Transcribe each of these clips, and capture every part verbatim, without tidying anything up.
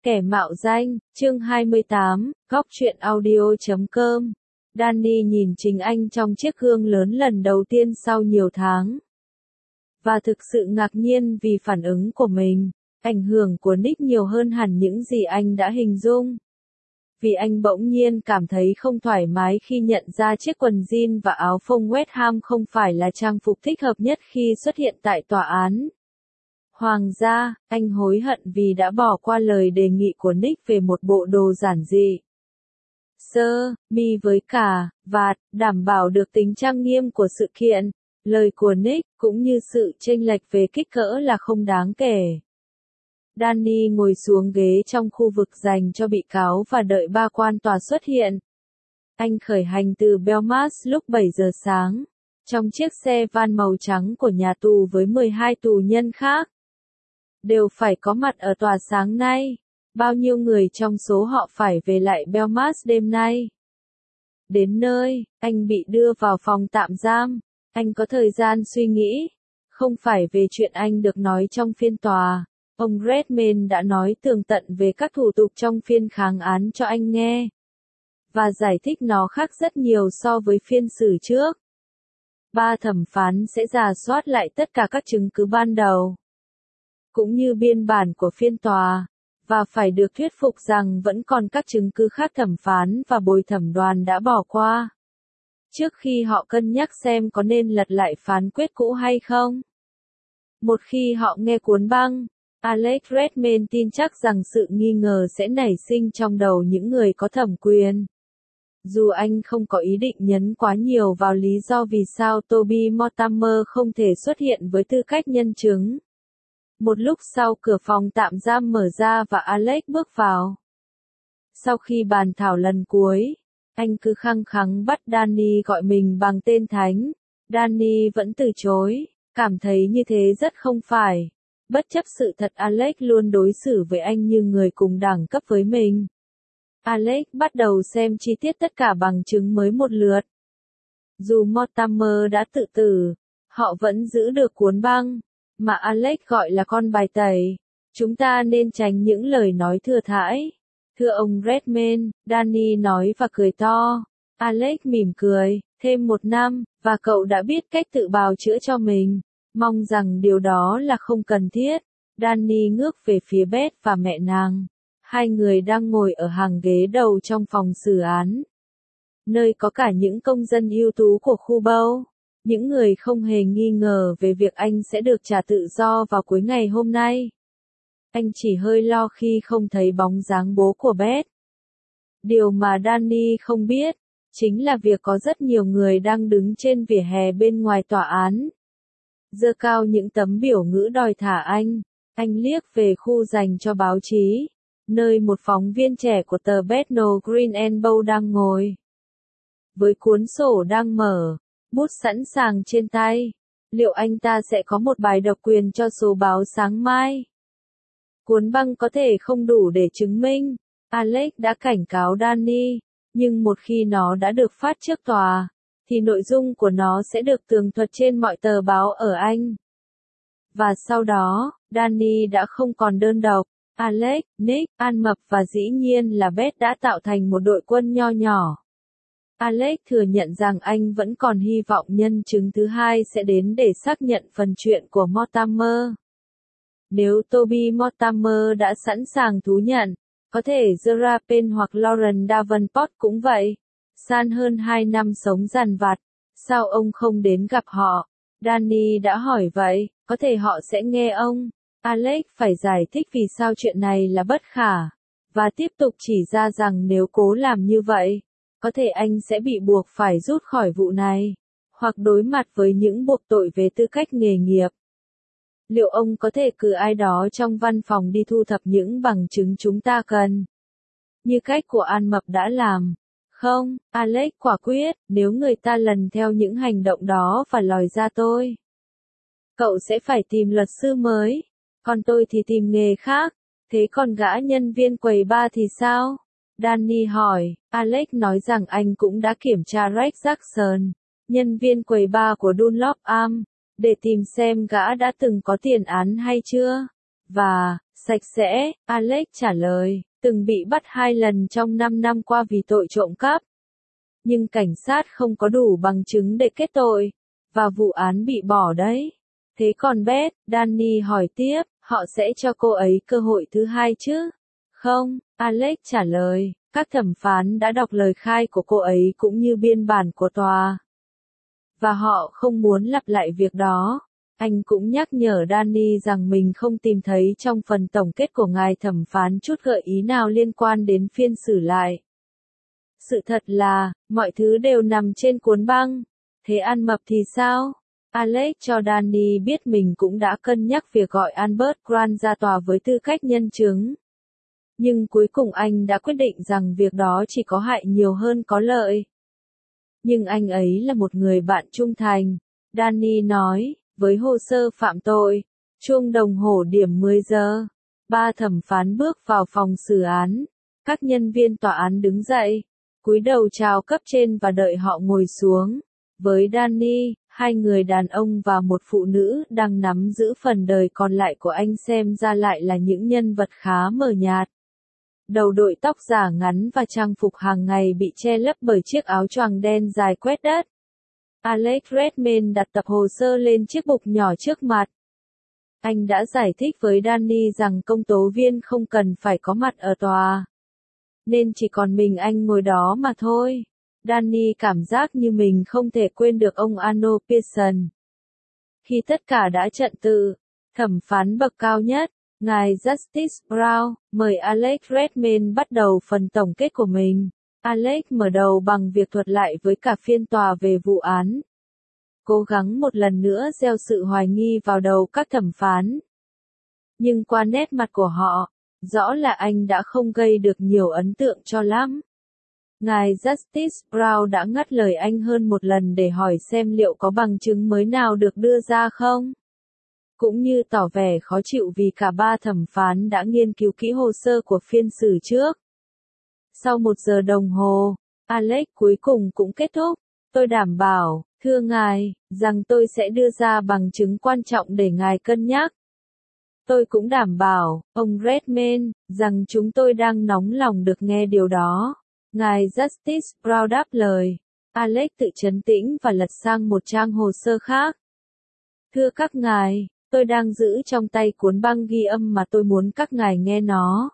Kẻ mạo danh, chương hai mươi tám, góc truyện audio chấm com. Danny nhìn chính anh trong chiếc gương lớn lần đầu tiên sau nhiều tháng. Và thực sự ngạc nhiên vì phản ứng của mình, ảnh hưởng của Nick nhiều hơn hẳn những gì anh đã hình dung. Vì anh bỗng nhiên cảm thấy không thoải mái khi nhận ra chiếc quần jean và áo phông West Ham không phải là trang phục thích hợp nhất khi xuất hiện tại tòa án. Hoàng gia, anh hối hận vì đã bỏ qua lời đề nghị của Nick về một bộ đồ giản dị. Sơ, mi với cả, vạt, đảm bảo được tính trang nghiêm của sự kiện. Lời của Nick, cũng như sự chênh lệch về kích cỡ là không đáng kể. Danny ngồi xuống ghế trong khu vực dành cho bị cáo và đợi ba quan tòa xuất hiện. Anh khởi hành từ Belmarsh lúc bảy giờ sáng, trong chiếc xe van màu trắng của nhà tù với mười hai tù nhân khác. Đều phải có mặt ở tòa sáng nay. Bao nhiêu người trong số họ phải về lại Belmarsh đêm nay? Đến nơi, anh bị đưa vào phòng tạm giam. Anh có thời gian suy nghĩ. Không phải về chuyện anh được nói trong phiên tòa. Ông Redmayne đã nói tường tận về các thủ tục trong phiên kháng án cho anh nghe. Và giải thích nó khác rất nhiều so với phiên xử trước. Ba thẩm phán sẽ rà soát lại tất cả các chứng cứ ban đầu, cũng như biên bản của phiên tòa, và phải được thuyết phục rằng vẫn còn các chứng cứ khác thẩm phán và bồi thẩm đoàn đã bỏ qua, trước khi họ cân nhắc xem có nên lật lại phán quyết cũ hay không. Một khi họ nghe cuốn băng, Alex Redmayne tin chắc rằng sự nghi ngờ sẽ nảy sinh trong đầu những người có thẩm quyền. Dù anh không có ý định nhấn quá nhiều vào lý do vì sao Toby Mortimer không thể xuất hiện với tư cách nhân chứng. Một lúc sau cửa phòng tạm giam mở ra và Alex bước vào. Sau khi bàn thảo lần cuối, anh cứ khăng khăng bắt Danny gọi mình bằng tên thánh. Danny vẫn từ chối, cảm thấy như thế rất không phải. Bất chấp sự thật Alex luôn đối xử với anh như người cùng đẳng cấp với mình. Alex bắt đầu xem chi tiết tất cả bằng chứng mới một lượt. Dù Mortimer đã tự tử, họ vẫn giữ được cuốn băng, mà Alex gọi là con bài tẩy. Chúng ta nên tránh những lời nói thừa thãi. Thưa ông Redmayne, Danny nói và cười to. Alex mỉm cười, thêm một năm, và cậu đã biết cách tự bào chữa cho mình. Mong rằng điều đó là không cần thiết. Danny ngước về phía Beth và mẹ nàng. Hai người đang ngồi ở hàng ghế đầu trong phòng xử án, nơi có cả những công dân ưu tú của khu Bow. Những người không hề nghi ngờ về việc anh sẽ được trả tự do vào cuối ngày hôm nay. Anh chỉ hơi lo khi không thấy bóng dáng bố của Beth. Điều mà Danny không biết, chính là việc có rất nhiều người đang đứng trên vỉa hè bên ngoài tòa án, giơ cao những tấm biểu ngữ đòi thả anh. Anh liếc về khu dành cho báo chí, nơi một phóng viên trẻ của tờ Bethnal Green and Bow đang ngồi, với cuốn sổ đang mở, bút sẵn sàng trên tay. Liệu anh ta sẽ có một bài độc quyền cho số báo sáng mai? Cuốn băng có thể không đủ để chứng minh, Alex đã cảnh cáo Danny, nhưng một khi nó đã được phát trước tòa, thì nội dung của nó sẽ được tường thuật trên mọi tờ báo ở Anh. Và sau đó, Danny đã không còn đơn độc. Alex, Nick, An Mập và dĩ nhiên là Beth đã tạo thành một đội quân nho nhỏ. Alex thừa nhận rằng anh vẫn còn hy vọng nhân chứng thứ hai sẽ đến để xác nhận phần chuyện của Mortimer. Nếu Toby Mortimer đã sẵn sàng thú nhận, có thể Zara Payne hoặc Lauren Davenport cũng vậy. San hơn hai năm sống dằn vặt, sao ông không đến gặp họ? Danny đã hỏi vậy, có thể họ sẽ nghe ông. Alex phải giải thích vì sao chuyện này là bất khả, và tiếp tục chỉ ra rằng nếu cố làm như vậy, có thể anh sẽ bị buộc phải rút khỏi vụ này, hoặc đối mặt với những buộc tội về tư cách nghề nghiệp. Liệu ông có thể cử ai đó trong văn phòng đi thu thập những bằng chứng chúng ta cần, như cách của An Mập đã làm? Không, Alex quả quyết, nếu người ta lần theo những hành động đó và lòi ra tôi, cậu sẽ phải tìm luật sư mới, còn tôi thì tìm nghề khác. Thế còn gã nhân viên quầy bar thì sao? Danny hỏi. Alex nói rằng anh cũng đã kiểm tra Rex Jackson, nhân viên quầy bar của Dunlop Arms, để tìm xem gã đã từng có tiền án hay chưa. Và, Sạch sẽ, Alex trả lời, từng bị bắt hai lần trong năm năm qua vì tội trộm cắp. Nhưng cảnh sát không có đủ bằng chứng để kết tội, và vụ án bị bỏ đấy. Thế còn Beth, Danny hỏi tiếp, họ sẽ cho cô ấy cơ hội thứ hai chứ? Không, Alex trả lời, các thẩm phán đã đọc lời khai của cô ấy cũng như biên bản của tòa. Và họ không muốn lặp lại việc đó. Anh cũng nhắc nhở Danny rằng mình không tìm thấy trong phần tổng kết của ngài thẩm phán chút gợi ý nào liên quan đến phiên xử lại. Sự thật là, mọi thứ đều nằm trên cuốn băng. Thế ăn mập thì sao? Alex cho Danny biết mình cũng đã cân nhắc việc gọi Albert Grant ra tòa với tư cách nhân chứng. Nhưng cuối cùng anh đã quyết định rằng việc đó chỉ có hại nhiều hơn có lợi. Nhưng anh ấy là một người bạn trung thành, Danny nói, với hồ sơ phạm tội. Chuông đồng hồ điểm mười giờ. Ba thẩm phán bước vào phòng xử án. Các nhân viên tòa án đứng dậy, cúi đầu chào cấp trên và đợi họ ngồi xuống. Với Danny, hai người đàn ông và một phụ nữ đang nắm giữ phần đời còn lại của anh xem ra lại là những nhân vật khá mờ nhạt. Đầu đội tóc giả ngắn và trang phục hàng ngày bị che lấp bởi chiếc áo choàng đen dài quét đất. Alex Redmayne đặt tập hồ sơ lên chiếc bục nhỏ trước mặt. Anh đã giải thích với Danny rằng công tố viên không cần phải có mặt ở tòa. Nên chỉ còn mình anh ngồi đó mà thôi. Danny cảm giác như mình không thể quên được ông Arnold Pearson. Khi tất cả đã trận tự, thẩm phán bậc cao nhất, ngài Justice Brown, mời Alex Redmayne bắt đầu phần tổng kết của mình. Alex mở đầu bằng việc thuật lại với cả phiên tòa về vụ án. Cố gắng một lần nữa gieo sự hoài nghi vào đầu các thẩm phán. Nhưng qua nét mặt của họ, rõ là anh đã không gây được nhiều ấn tượng cho lắm. Ngài Justice Brown đã ngắt lời anh hơn một lần để hỏi xem liệu có bằng chứng mới nào được đưa ra không. Cũng như tỏ vẻ khó chịu vì cả ba thẩm phán đã nghiên cứu kỹ hồ sơ của phiên xử trước. Sau một giờ đồng hồ, Alex cuối cùng cũng kết thúc. Tôi đảm bảo, thưa ngài, rằng tôi sẽ đưa ra bằng chứng quan trọng để ngài cân nhắc. Tôi cũng đảm bảo, ông Redmayne, rằng chúng tôi đang nóng lòng được nghe điều đó. Ngài Justice Brown đáp lời. Alex tự trấn tĩnh và lật sang một trang hồ sơ khác. Thưa các ngài, tôi đang giữ trong tay cuốn băng ghi âm mà tôi muốn các ngài nghe nó.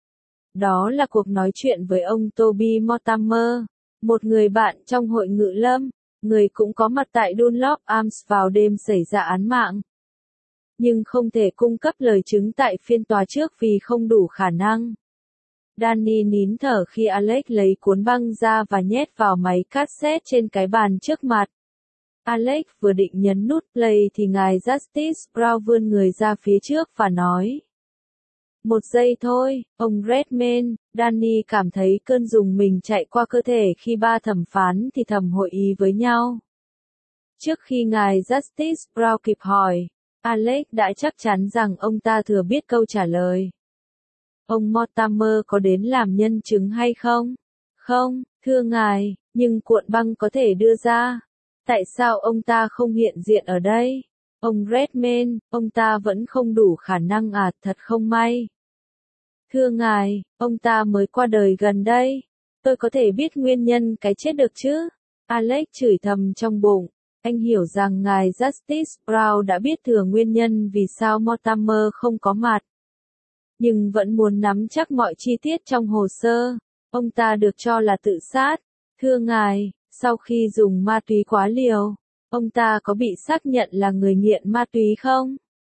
Đó là cuộc nói chuyện với ông Toby Mortimer, một người bạn trong hội ngự lâm, người cũng có mặt tại Dunlop Arms vào đêm xảy ra án mạng. Nhưng không thể cung cấp lời chứng tại phiên tòa trước vì không đủ khả năng. Danny nín thở khi Alex lấy cuốn băng ra và nhét vào máy cassette trên cái bàn trước mặt. Alex vừa định nhấn nút play thì ngài Justice Brown vươn người ra phía trước và nói. Một giây thôi, ông Redmayne. Danny cảm thấy cơn rùng mình chạy qua cơ thể khi ba thẩm phán thì thầm hội ý với nhau. Trước khi ngài Justice Brown kịp hỏi, Alex đã chắc chắn rằng ông ta thừa biết câu trả lời. Ông Mortimer có đến làm nhân chứng hay không? Không, thưa ngài, nhưng cuộn băng có thể đưa ra. Tại sao ông ta không hiện diện ở đây? Ông Redmayne, ông ta vẫn không đủ khả năng à, thật không may. Thưa ngài, ông ta mới qua đời gần đây. Tôi có thể biết nguyên nhân cái chết được chứ? Alex chửi thầm trong bụng. Anh hiểu rằng ngài Justice Brown đã biết thừa nguyên nhân vì sao Mortimer không có mặt. Nhưng vẫn muốn nắm chắc mọi chi tiết trong hồ sơ. Ông ta được cho là tự sát. Thưa ngài, sau khi dùng ma túy quá liều, ông ta có bị xác nhận là người nghiện ma túy không?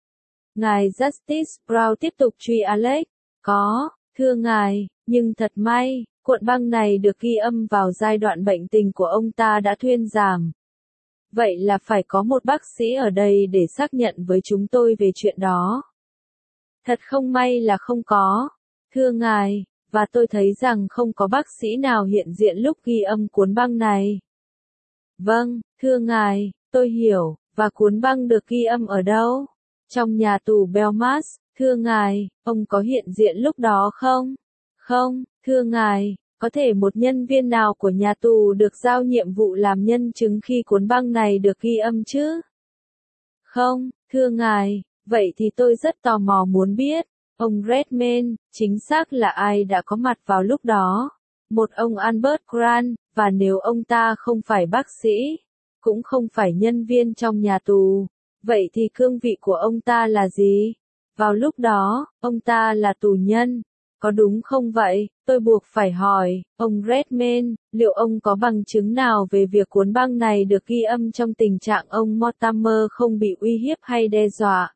Ngài Justice Brown tiếp tục truy Alex. Có, thưa ngài, nhưng thật may, cuộn băng này được ghi âm vào giai đoạn bệnh tình của ông ta đã thuyên giảm. Vậy là phải có một bác sĩ ở đây để xác nhận với chúng tôi về chuyện đó. Thật không may là không có, thưa ngài, và tôi thấy rằng không có bác sĩ nào hiện diện lúc ghi âm cuốn băng này. Vâng, thưa ngài, tôi hiểu, và cuốn băng được ghi âm ở đâu? Trong nhà tù Belmarsh, thưa ngài, ông có hiện diện lúc đó không? Không, thưa ngài, có thể một nhân viên nào của nhà tù được giao nhiệm vụ làm nhân chứng khi cuốn băng này được ghi âm chứ? Không, thưa ngài, vậy thì tôi rất tò mò muốn biết. Ông Redmayne, chính xác là ai đã có mặt vào lúc đó? Một ông Albert Grant, và nếu ông ta không phải bác sĩ, cũng không phải nhân viên trong nhà tù, vậy thì cương vị của ông ta là gì? Vào lúc đó, ông ta là tù nhân. Có đúng không vậy? Tôi buộc phải hỏi, ông Redmayne, liệu ông có bằng chứng nào về việc cuốn băng này được ghi âm trong tình trạng ông Mortimer không bị uy hiếp hay đe dọa?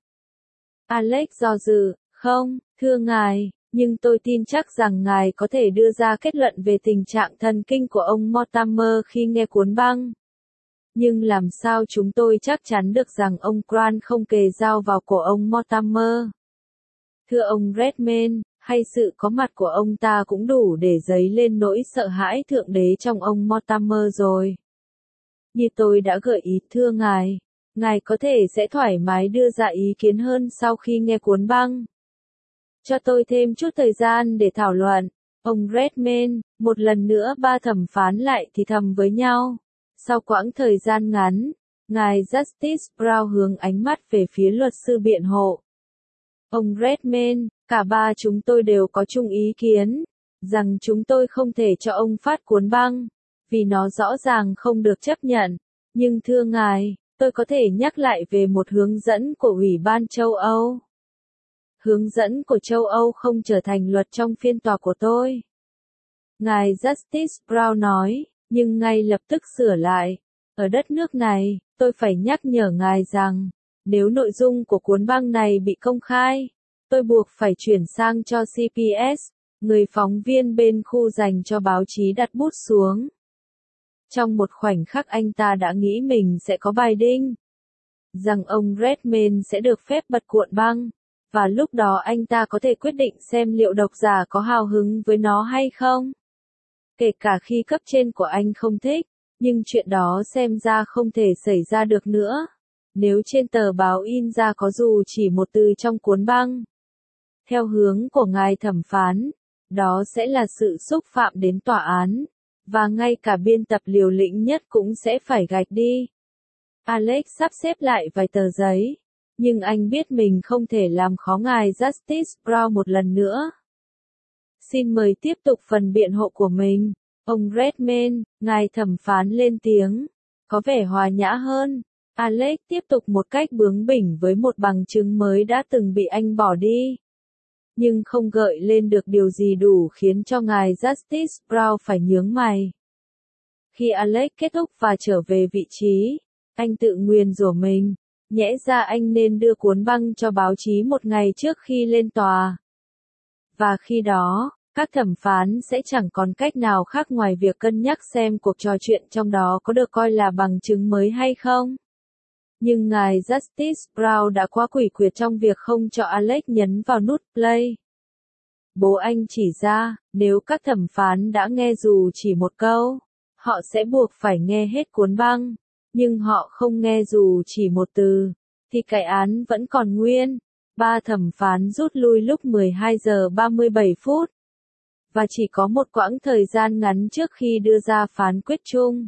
Alex do dự, không, thưa ngài, nhưng tôi tin chắc rằng ngài có thể đưa ra kết luận về tình trạng thần kinh của ông Mortimer khi nghe cuốn băng. Nhưng làm sao chúng tôi chắc chắn được rằng ông Grant không kề dao vào cổ ông Mortimer? Thưa ông Redmayne, hay sự có mặt của ông ta cũng đủ để dấy lên nỗi sợ hãi thượng đế trong ông Mortimer rồi. Như tôi đã gợi ý thưa ngài, ngài có thể sẽ thoải mái đưa ra ý kiến hơn sau khi nghe cuốn băng. Cho tôi thêm chút thời gian để thảo luận. Ông Redmayne, một lần nữa ba thẩm phán lại thì thầm với nhau. Sau quãng thời gian ngắn, ngài Justice Brown hướng ánh mắt về phía luật sư biện hộ. Ông Redmayne, cả ba chúng tôi đều có chung ý kiến, rằng chúng tôi không thể cho ông phát cuốn băng, vì nó rõ ràng không được chấp nhận. Nhưng thưa ngài, tôi có thể nhắc lại về một hướng dẫn của Ủy ban châu Âu. Hướng dẫn của châu Âu không trở thành luật trong phiên tòa của tôi. Ngài Justice Brown nói, nhưng ngay lập tức sửa lại. Ở đất nước này, tôi phải nhắc nhở ngài rằng, nếu nội dung của cuốn băng này bị công khai, tôi buộc phải chuyển sang cho xê pê ét, người phóng viên bên khu dành cho báo chí đặt bút xuống. Trong một khoảnh khắc anh ta đã nghĩ mình sẽ có bài đinh, rằng ông Redmayne sẽ được phép bật cuộn băng, và lúc đó anh ta có thể quyết định xem liệu độc giả có hào hứng với nó hay không. Kể cả khi cấp trên của anh không thích, nhưng chuyện đó xem ra không thể xảy ra được nữa. Nếu trên tờ báo in ra có dù chỉ một từ trong cuốn băng, theo hướng của ngài thẩm phán, đó sẽ là sự xúc phạm đến tòa án, và ngay cả biên tập liều lĩnh nhất cũng sẽ phải gạch đi. Alex sắp xếp lại vài tờ giấy, nhưng anh biết mình không thể làm khó ngài Justice Brown một lần nữa. Xin mời tiếp tục phần biện hộ của mình. Ông Redmayne, ngài thẩm phán lên tiếng, có vẻ hòa nhã hơn. Alex tiếp tục một cách bướng bỉnh với một bằng chứng mới đã từng bị anh bỏ đi, nhưng không gợi lên được điều gì đủ khiến cho ngài Justice Brown phải nhướng mày. Khi Alex kết thúc và trở về vị trí, anh tự nguyền rủa mình, nhẽ ra anh nên đưa cuốn băng cho báo chí một ngày trước khi lên tòa. Và khi đó, các thẩm phán sẽ chẳng còn cách nào khác ngoài việc cân nhắc xem cuộc trò chuyện trong đó có được coi là bằng chứng mới hay không. Nhưng ngài Justice Brown đã quá quỷ quyệt trong việc không cho Alex nhấn vào nút play. Bố anh chỉ ra, nếu các thẩm phán đã nghe dù chỉ một câu, họ sẽ buộc phải nghe hết cuốn băng, nhưng họ không nghe dù chỉ một từ, thì cái án vẫn còn nguyên. Ba thẩm phán rút lui lúc mười hai giờ ba mươi bảy phút, và chỉ có một quãng thời gian ngắn trước khi đưa ra phán quyết chung.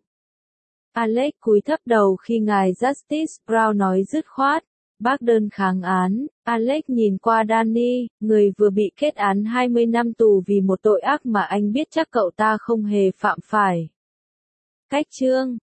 Alex cúi thấp đầu khi ngài Justice Brown nói dứt khoát, bác đơn kháng án. Alex nhìn qua Danny, người vừa bị kết án hai mươi năm tù vì một tội ác mà anh biết chắc cậu ta không hề phạm phải. Cách chương